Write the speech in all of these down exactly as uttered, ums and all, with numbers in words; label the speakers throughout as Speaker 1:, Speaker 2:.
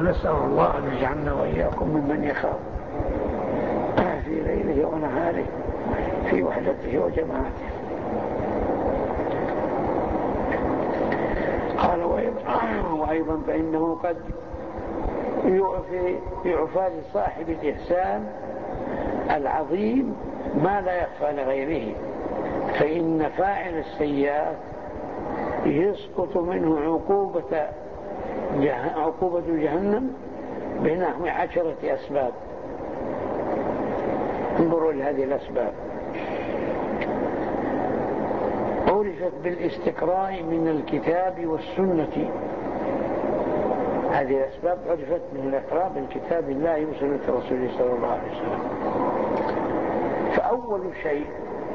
Speaker 1: نسأل الله أن يجعلنا وإياكم ممن يخاف في ليله ونهاره في وحدته وجماعته. قال وأيضا فإنه قد يعفي, يعفى لصاحب الإحسان العظيم ما لا يخفى لغيره، فإن فاعل السيئات يسقط منه عقوبة عقوبة جهنم بنحو عشرة أسباب. انظروا لهذه الأسباب. عرفت بالاستقراء من الكتاب والسنة، هذه الأسباب عرفت من الإقراء بالكتاب الله وسنة رسوله صلى الله عليه وسلم. فأول شيء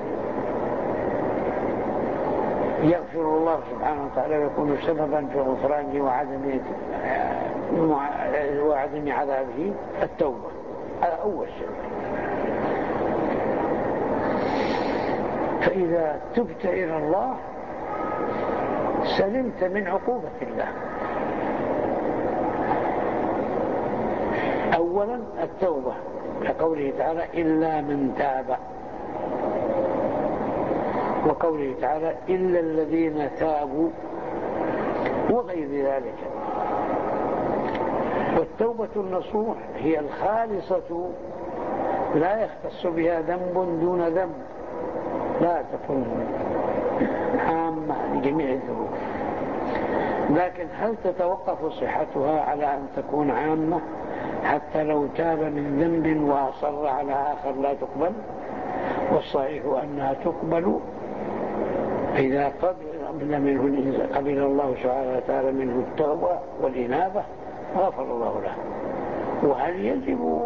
Speaker 1: يغفر الله سبحانه وتعالى ويكون سببا في غفرانه وعدم وعدم عذابه التوبة، هذا أول شيء. فإذا تبت إلى الله سلمت من عقوبة الله. أولا التوبة، كقوله تعالى إلا من تاب، وقوله تعالى إلا الذين تابوا، وغير ذلك. والتوبة النصوح هي الخالصة لا يختص بها ذنب دون ذنب، لا تكون عامة لجميع الذنوب، لكن هل تتوقف صحتها على أن تكون عامة حتى لو تاب من ذنب وأصر على آخر لا تقبل؟ والصحيح أنها تقبل إذا قبل منه قبل الله سبحانه وتعالى منه التوبة والإنابة غفر الله له. وهل يجب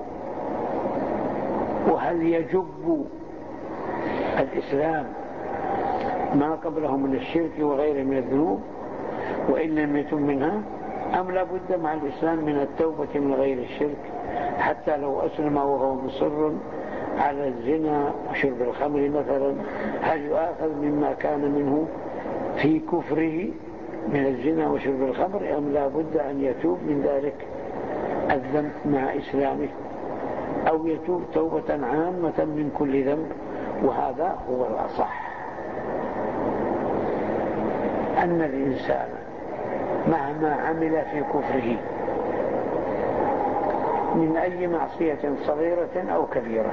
Speaker 1: وهل يجب الإسلام ما قبله من الشرك وغيره من الذنوب وإن لم يتم منها، أم لا بد مع الإسلام من التوبة من غير الشرك حتى لو أسلم وهو مصر على الزنا وشرب الخمر مثلا؟ هل يؤاخذ مما كان منه في كفره من الزنا وشرب الخمر، أم لا بد أن يتوب من ذلك الذنب مع إسلامه، أو يتوب توبة عامة من كل ذنب؟ وهذا هو الأصح، أن الإنسان مهما عمل في كفره من أي معصية صغيرة أو كبيرة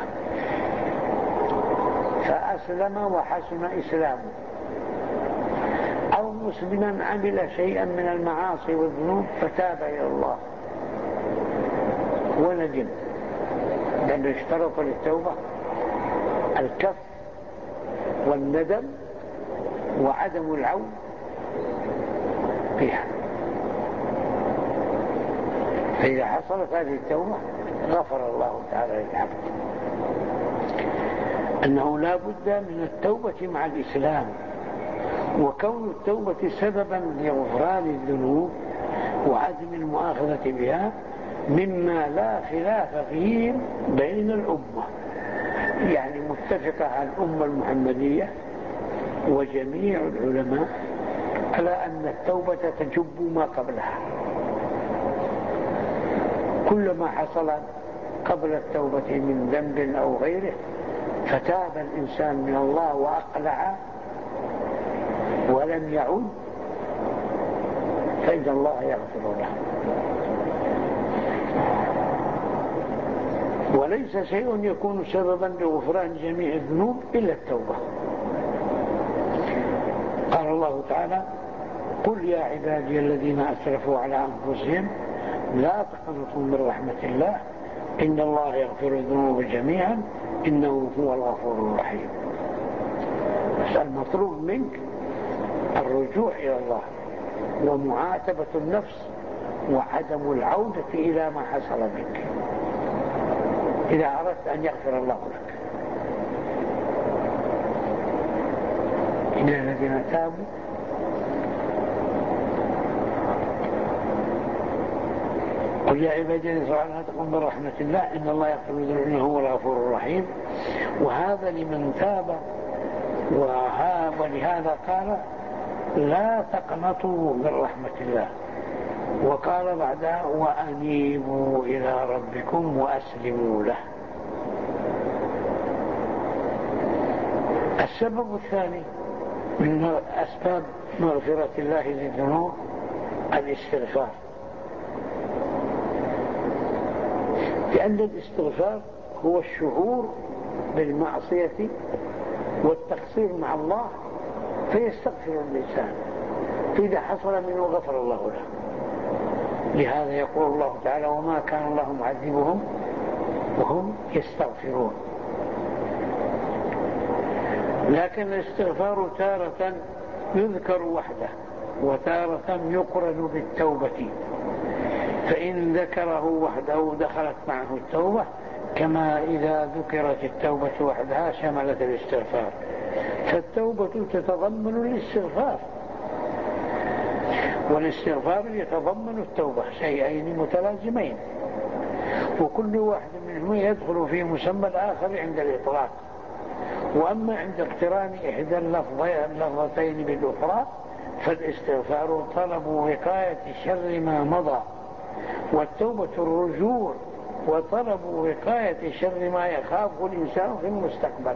Speaker 1: فأسلم وحسن إسلامه، أو مسلما عمل شيئا من المعاصي والذنوب فتاب إلى الله وندم، لأنه اشترط للتوبة الكف والندم وعدم العود فيها. فإذا حصلت هذه التوبة غفر الله تعالى للعبد. أنه لا بد من التوبة مع الإسلام، وكون التوبة سببا لغفران الذنوب وعدم المؤاخذة بها مما لا خلاف فيه بين الأمة، يعني متفقة على الأمة المحمدية وجميع العلماء على أن التوبة تجب ما قبلها. كل ما حصل قبل التوبة من ذنب أو غيره فتاب الإنسان من الله وأقلع ولم يعود فإن الله يغفر له. وليس شيء يكون سببا لغفران جميع الذنوب إلا التوبة. قال الله تعالى قل يا عبادي الذين أسرفوا على أنفسهم لا تقنطوا من رحمة الله إن الله يغفر الذنوب جميعا إنه هو الغفور الرحيم. بس المطلوب منك الرجوع إلى الله ومعاتبة النفس وعدم العودة إلى ما حصل منك إذا أردت أن يغفر الله لك. إن الذين تابوا قل يا عبادي لا تقنطوا من رحمة الله إن الله يغفر الذنوب إنه هو الغفور الرحيم. وهذا لمن تاب، ولهذا قال لا تقنطوا من رحمة الله. وقال بعدها وأنيبوا إلى ربكم وأسلموا له. السبب الثاني من أسباب مغفرة الله للذنوب الاستغفار، لأن الاستغفار هو الشعور بالمعصية والتقصير مع الله فيستغفر الإنسان، فإذا حصل منه غفر الله له. لهذا يقول الله تعالى وما كان الله معذبهم وهم يستغفرون. لكن الاستغفار تارة يذكر وحده وتارة يقرن بالتوبة، فإن ذكره وحده دخلت معه التوبة، كما إذا ذكرت التوبة وحدها شملت الاستغفار، فالتوبة تتضمن الاستغفار والاستغفار يتضمن التوبة، شيئين متلازمين، وكل واحد منهما يدخل في مسمى الآخر عند الإطلاق. وأما عند اقتران إحدى اللفظتين بالأخرى فالاستغفار طلب وقاية شر ما مضى، والتوبة الرجوع وطلب وقاية شر ما يخافه الإنسان في المستقبل.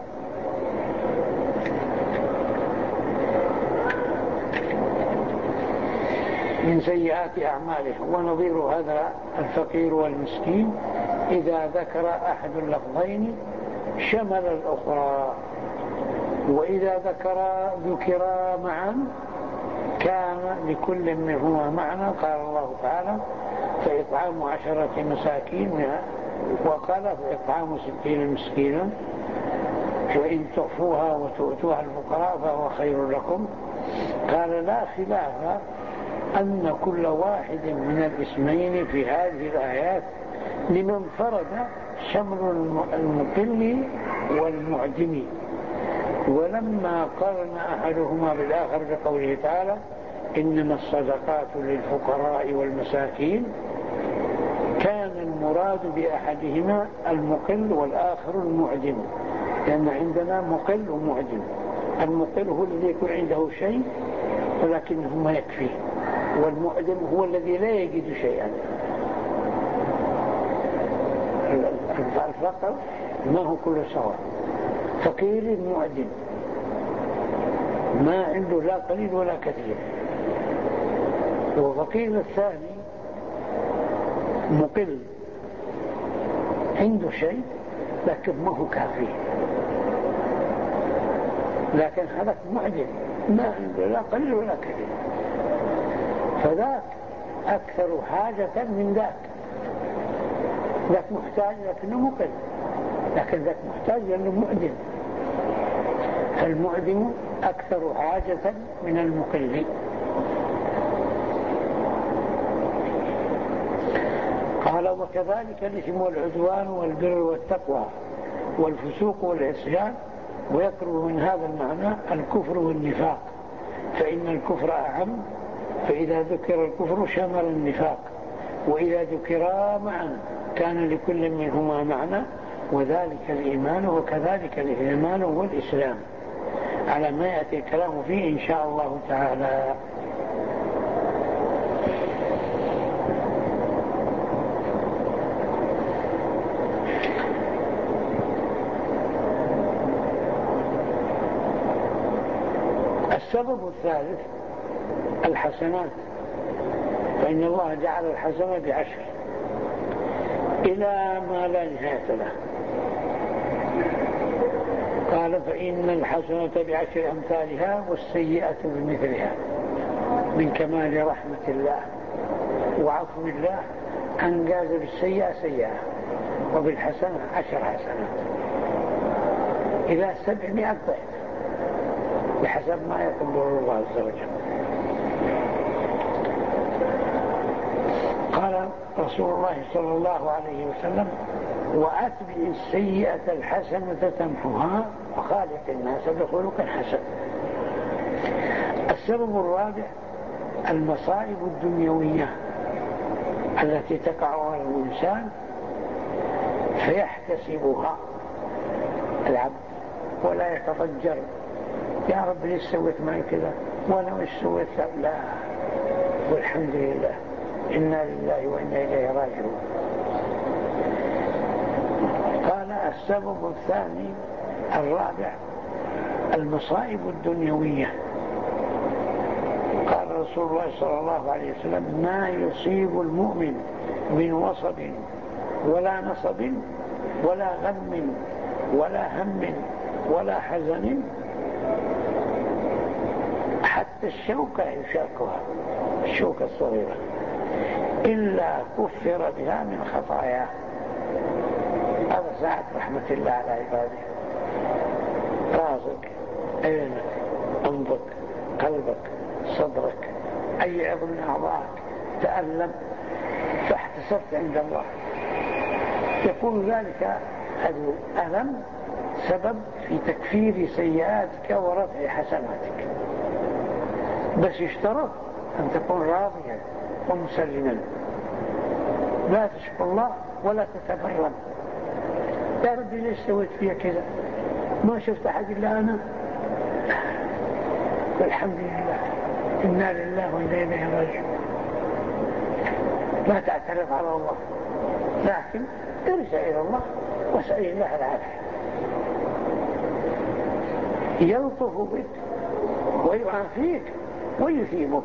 Speaker 1: من سيئات أعماله. ونظير هذا الفقير والمسكين إذا ذكر أحد اللفظين شمل الأخرى، وإذا ذكر ذكرا معا كان لكل منهما معنى. قال الله تعالى فإطعام عشرة مساكين، وقال فإطعام ستين مسكينا، وإن تخفوها وتؤتوها الفقراء فهو خير لكم. قال لا خلاف أن كل واحد من الاسمين في هذه الآيات لمن فرد شمل المقل والمعدم، ولما قرن أحدهما بالآخر بقوله تعالى إنما الصدقات للفقراء والمساكين، كان المراد بأحدهما المقل والآخر المعدم، لأن عندنا مقل ومعدم. المقل هو الذي يكون عنده شيء ولكنه ما يكفيه، والمعدم هو الذي لا يجد شيئا. الفقر ما هو كل سواء، فقير معدم ما عنده لا قليل ولا كثير، وفقير الثاني مقل عنده شيء لكن ما هو كافي، لكن هذا معدم ما عنده لا قليل ولا كثير، فذاك أكثر حاجة من ذاك. ذاك محتاج لكنه مقل، لكن ذاك محتاج لأنه معدم، فالمعدم أكثر حاجة من المقل. قال وكذلك الإثم والعدوان والبر والتقوى والفسوق والعصيان، ويقرب من هذا المعنى الكفر والنفاق، فإن الكفر أعم، فإذا ذكر الكفر شمل النفاق، وإذا ذكرا معا كان لكل منهما معنى، وذلك الإيمان وكذلك الإيمان والإسلام، على ما يأتي الكلام فيه إن شاء الله تعالى. السبب الثالث الحسنات، فإن الله جعل الحسنة بعشر إلى ما لا نهاية له. قال فإن الحسنة بعشر أمثالها والسيئة بمثلها، من كمال رحمة الله وعفو الله أن جاز بالسيئة سيئة وبالحسنة عشر حسنات إلى سبعمائة ضعف بحسب ما يقدر الله عز وجل. قال رسول الله صلى الله عليه وسلم وأتبع السيئة الحسنة تمحها وخالق الناس بخلق حسن. السبب الرابع المصائب الدنيوية التي تقع على الإنسان فيحتسبها العبد ولا يتضجر، يا رب ليش سويت معي كذا وانا وش سويت؟ لا، والحمد لله إنا لله وإنا إليه راجعون. قال السبب الثاني الرابع المصائب الدنيوية. قال رسول الله صلى الله عليه وسلم ما يصيب المؤمن من وصب ولا نصب ولا غم ولا هم ولا حزن حتى الشوكة يشاكها، الشوكة الصغيرة، إلا كفر بها من خطاياه. هذا ساعة رحمة الله على عباده. راسك، عينك، أنفك، قلبك، صدرك، أي عضو من أعضائك تألم فاحتسبت عند الله، يكون ذلك الألم سبب في تكفير سيئاتك ورفع حسناتك، بس يشترط أن تكون راضيا ومسلما، لا تشكو الله ولا تتبرم. يا ربي ليش سويت فيها كذا؟ ما شفت أحد إلا أنا. والحمد لله، إنا لله وإنا إليه راجعون. لا تعترض على الله، لكن ارجع إلى الله واسأل الله العافية. يلطف بك ويعافيك ويثيبك،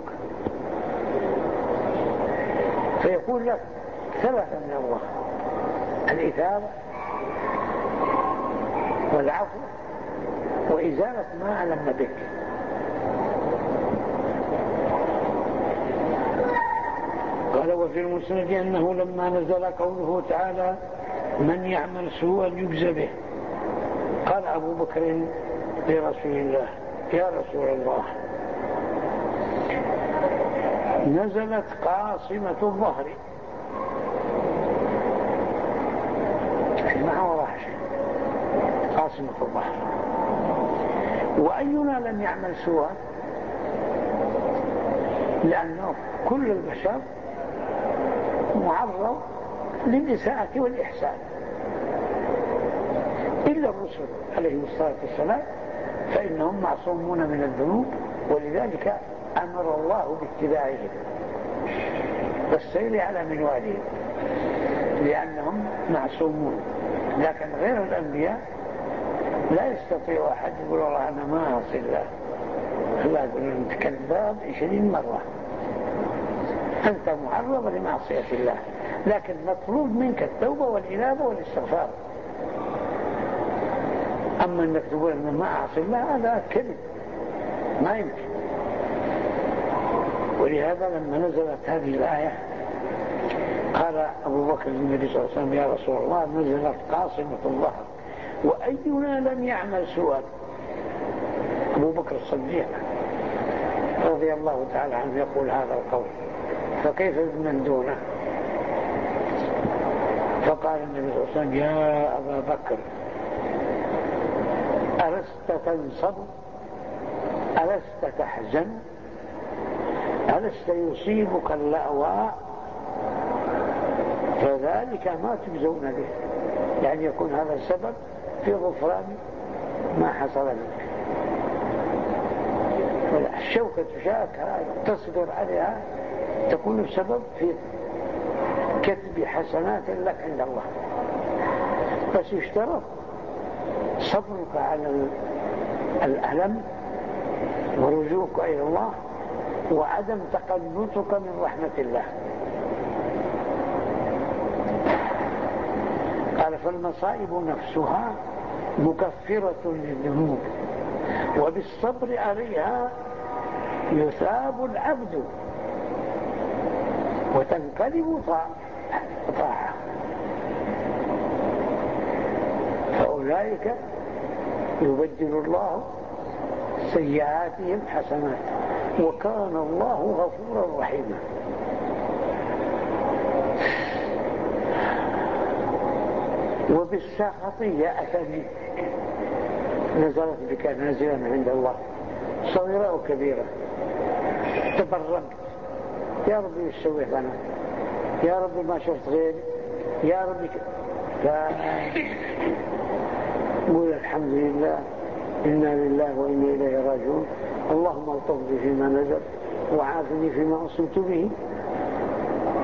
Speaker 1: فيقول لك ثلاثة من الله: الإثابة والعفو وإزالة ما ألم بك. قال وفي المسند أنه لما نزل قوله تعالى من يعمل سوءا يجزى به، قال أبو بكر لرسول الله يا رسول الله نزلت قاصمة الظهر، ما هو راح قاصمة الظهر، وأينا لم يعمل سوءا؟ لأنه كل البشر معرض للإساءة والإحسان إلا الرسل عليهم الصلاة والسلام، فإنهم معصومون من الذنوب، ولذلك أمر الله باتباعهم والسير على منوالهم لأنهم معصومون. لكن غير الأنبياء لا يستطيع أحد يقول الله أنا ما أعصي الله، الله يقول أنت كذاب عشرين مرة، أنت معرض لمعصية الله، لكن مطلوب منك التوبة والإنابة والاستغفار. أما أنك تقول أنا ما أعصي الله هذا كذب، ما يمكن. ولهذا لما نزلت هذه الآية قال أبو بكر للنبي صلى الله عليه وسلم يا رسول الله نزلت قاصمة الظهر وأينا لم يعمل سوءا. أبو بكر الصديق رضي الله تعالى عنه يقول هذا القول، فكيف بمن دونه؟ فقال النبي صلى الله عليه وسلم يا أبا بكر ألست تنصب؟ ألست تحزن؟ ألست يصيبك اللأواء؟ فذلك ما تجزون به، يعني يكون هذا السبب في غفران ما حصل منك. الشوكة تشاكها تصبر عليها تكون السبب في كتب حسنات لك عند الله، بس يشترط صبرك على الألم ورجوعك إلى الله وعدم تقنطك من رحمة الله. قال فالمصائب نفسها مكفرة للذنوب وبالصبر عليها يثاب العبد وتنقلب طاعة، فأولئك يبدل الله سيئاتهم حسنات وكان الله غفورا رحيما. وبالسخطية أتني نزلت بك نازلا عند الله صغيرة أو كبيرة، تبرمت يا ربي وش سويت أنا، يا ربي ما شفت غيري، يا ربي فقول الحمد لله إنا لله وإنا إليه راجعون، اللهم الطف بي فيما نزل وعافني فيما أصبت به.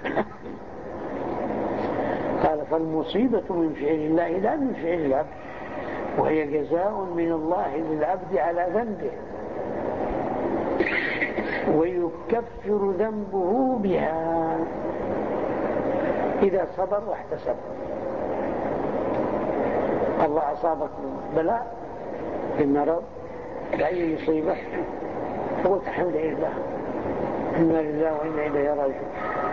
Speaker 1: قال فالمصيبة من فعل الله لا من فعل العبد، وهي جزاء من الله للعبد على ذنبه، ويكفر ذنبه بها إذا صبر واحتسب. الله أصابك بلاء بالمرض بأي مصيبة فقلت الحمد لله إنا لله وإنا إليه راجعون،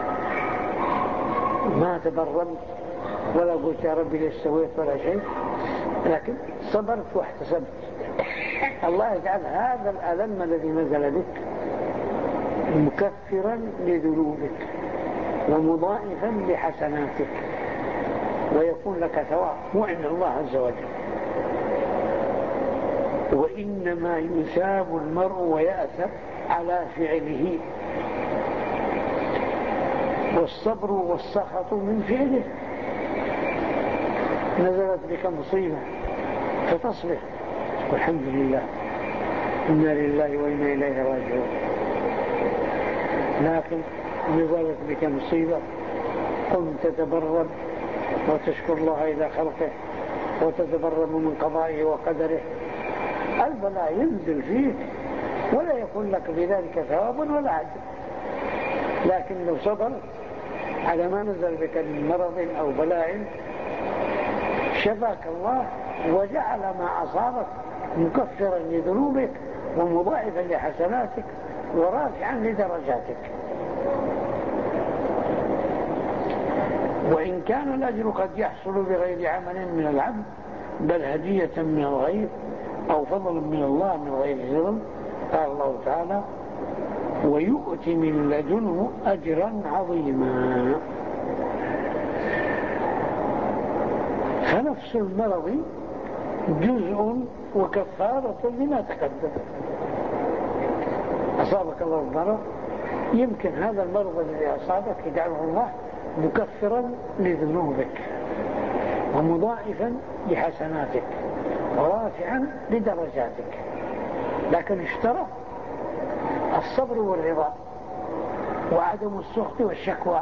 Speaker 1: ما تبرمت ولا قلت يا ربي ليش سويت ولا شيء، لكن صبرت واحتسبت. الله يجعل هذا الألم الذي نزل بك مكفرا لذنوبك ومضاعفا لحسناتك، ويكون لك ثواب وعند الله عز وجل. وإنما يثاب المرء ويأثر على فعله، والصبر والسخط من فعله. نزلت بك مصيبة فتصبر والحمد لله إنا لله وإنا إليه راجعون. لكن نزلت بك مصيبة قم تتبرم وتشكر الله إلى خلقه وتتبرم من قضائه وقدره. البلاء ينزل فيك ولا يكون لك بذلك ثواب ولا عدل، لكن لو صبر على ما نزل بك من مرض أو بلاء شفاك الله وجعل ما أصابك مكفرا لذنوبك ومضاعفا لحسناتك ورافعا لدرجاتك. وإن كان الأجر قد يحصل بغير عمل من العبد بل هدية من الغير أو فضل من الله من غير ظلم، قال الله تعالى ويؤتي من لدنه أجرا عظيما. فنفس المرض جزء وكفارة لما تقدم. أصابك الله المرض، يمكن هذا المرض الذي أصابك يجعله الله مكفرا لذنوبك ومضاعفا لحسناتك ورافعا لدرجاتك، لكن اشترط الصبر والرضا وعدم السخط والشكوى.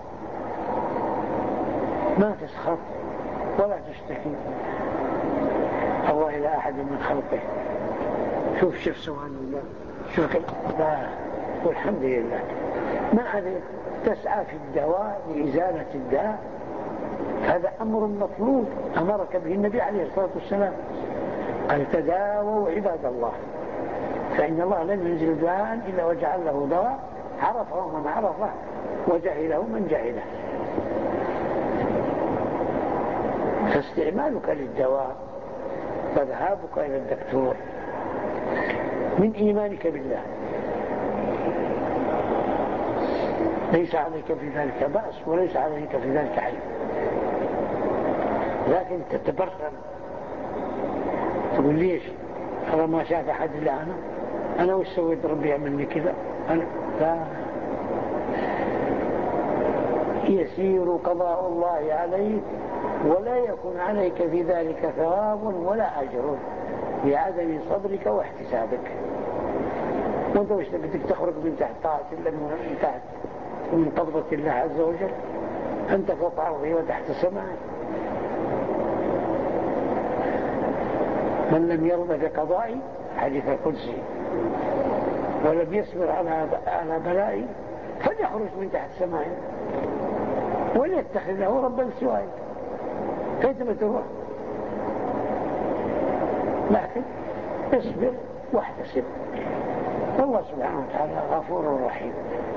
Speaker 1: ما تسخط ولا تشتكي الله إلى أحد من خلقه. شوف شوف سبحان الله، شوف لا والحمد لله. ما عليك تسعى في الدواء لإزالة الداء، هذا أمر مطلوب أمرك به النبي عليه الصلاة والسلام، قال تداووا عباد الله فإن الله لن ينزل دواء إلا وجعل له دواء عرفه من عرفه وجهله من جهله. فاستعمالك للدواء وذهابك إلى الدكتور من إيمانك بالله، ليس عليك في ذلك بأس وليس عليك في ذلك عيب، لكن تتبرم تقول ليش أنا ما شاف أحد إلا أنا أنا وش سويت ربي يعملني كذا. أنا لا، يسير قضاء الله عليك ولا يكون عليك في ذلك ثواب ولا أجر بعدم صبرك واحتسابك. وانت وش بدك تخرج من تحت طاعة الله، من تحت من قبضة الله عز وجل؟ أنت فوق عرضه وتحت سماعه. من لم يرضى بقضائي حديث القدسي ولم يصبر على على بلائي فليخرج من تحت سماعه وليتخذ له ربا سواي. كيف تروح؟ لكن اصبر واحتسب، والله سبحانه وتعالى غفور رحيم.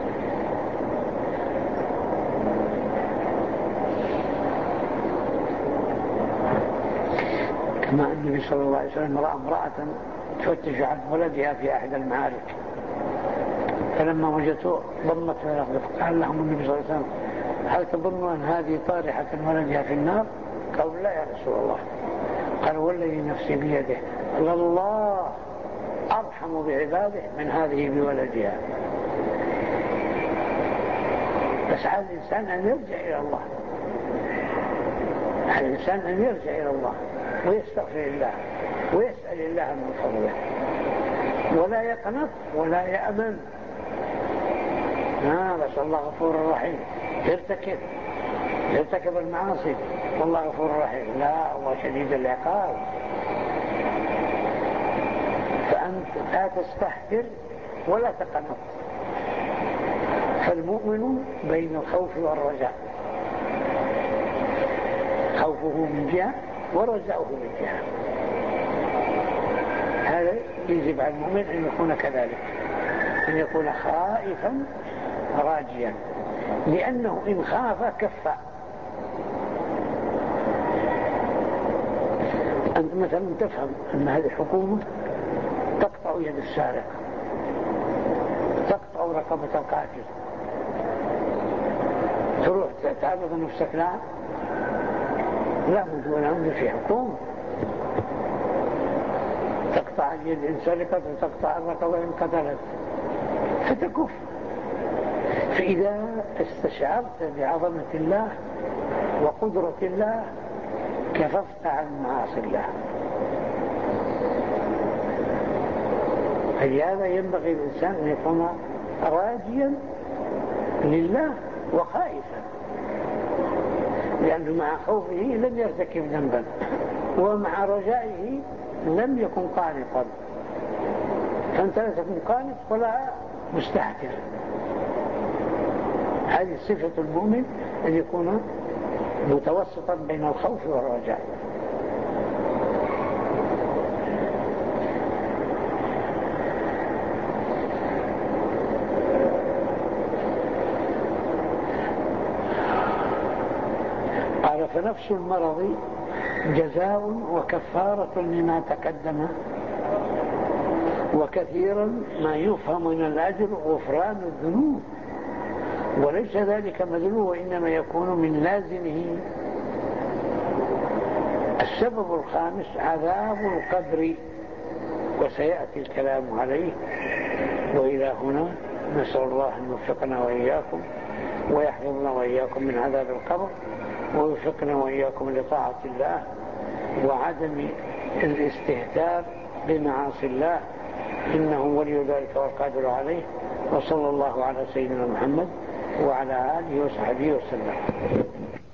Speaker 1: كما النبي صلى الله عليه وسلم رأى امرأة تفتش عن ولدها في أحد المعارك، فلما وجدته ضمته إلى الرفق. قال لهم النبي صلى الله عليه وسلم هل تظن أن هذه طارحة ولدها في النار؟ قالوا لا يا رسول الله. قال والذي نفسي بيده الله أرحم بعباده من هذه بولدها. بس على الإنسان أن يرجع إلى الله، على الإنسان أن يرجع إلى الله ويستغفر الله ويسأل الله من فضله، ولا يقنط ولا يأمن، آه بس الله غفور رحيم، يرتكب يرتكب المعاصي والله غفور رحيم، لا الله شديد العقاب. فأنت لا تستحقر ولا تقنط. فالمؤمن بين الخوف والرجاء، خوفه من جهة ورجاؤه من جهة. هذا يجب على المؤمن أن يكون كذلك، أن يكون خائفا راجيا، لأنه إن خاف كف. أنت مثلا تفهم أن هذه الحكومة تقطع يد السارق، تقطع رقبة القاتل، تروح تعرض نفسك لها؟ لا بد ولا أمر في حكومة تقطع اليد إن سرقت وتقطع الرقبة إن قتلت فتكف. فإذا استشعرت بعظمة الله وقدرة الله كففت عن معاصي الله. فلهذا ينبغي الإنسان أن يكون راجيا لله وخائفا، لأنه مع خوفه لم يرتكب ذنبا، ومع رجائه لم يكن قانطا. فأنت لا تكون قانط ولا مستحكر. هذه صفة المؤمن أن يكون متوسطا بين الخوف والرجاء. قال فنفس المرض جزاء وكفارة لما تقدم، وكثيرا ما يفهم من الأجر غفران الذنوب، وليس ذلك مذنوب وإنما يكون من لازمه. السبب الخامس عذاب القبر، وسيأتي الكلام عليه. وإلى هنا نسأل الله أن يوفقنا وإياكم ويحفظنا وإياكم من عذاب القبر، ويوفقنا وإياكم لطاعة الله وعدم الاستهتار بمعاصي الله، إنه ولي ذلك والقادر عليه. وصلى الله على سيدنا محمد وعلى آله وصحبه وسلم.